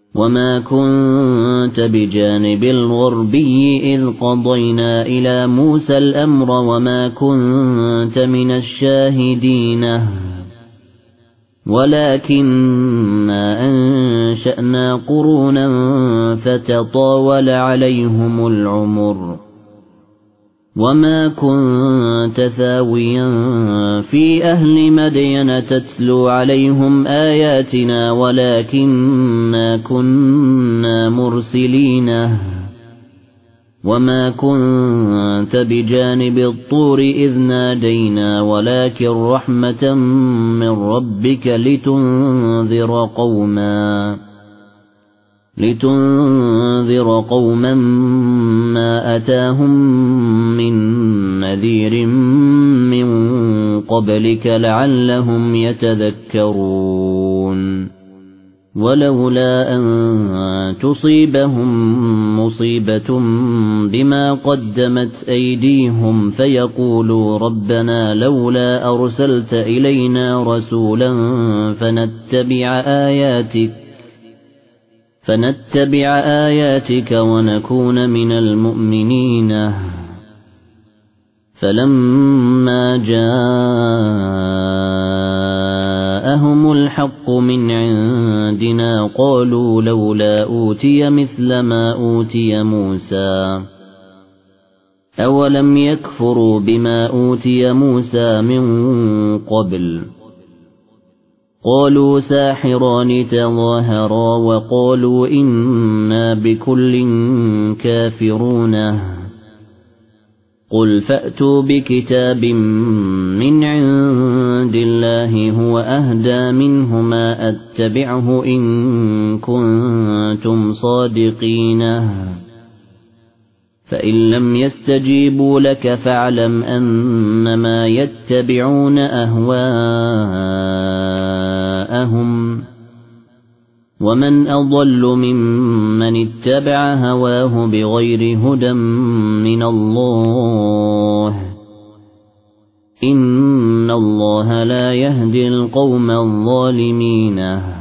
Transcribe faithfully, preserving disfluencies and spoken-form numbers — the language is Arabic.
وما كنت بجانب الغربي إذ قضينا إلى موسى الأمر وما كنت من الشاهدين ولكننا أنشأنا قرونا فتطاول عليهم العمر وما كنت ثاويا في أهل مدين تتلو عليهم آياتنا ولكننا كنا مرسلين وما كنت بجانب الطور إذ نادينا ولكن رحمة من ربك لتنذر قوما لتنذر قوما ما أتاهم من نذير من قبلك لعلهم يتذكرون ولولا أن تصيبهم مصيبة بما قدمت أيديهم فيقولوا ربنا لولا أرسلت إلينا رسولا فنتبع آياتك فنتبع آياتك ونكون من المؤمنين فلما جاءهم الحق من عندنا قالوا لولا أوتي مثل ما أوتي موسى أولم يكفروا بما أوتي موسى من قبل قالوا ساحران تظاهرا وقالوا إنا بكل كافرون قل فأتوا بكتاب من عند الله هو أهدى منهما أتبعه إن كنتم صادقين فإن لم يستجيبوا لك فاعلم أنما يتبعون أهواءهم ومن أضل ممن اتبع هواه بغير هدى من الله إن الله لا يهدي القوم الظالمين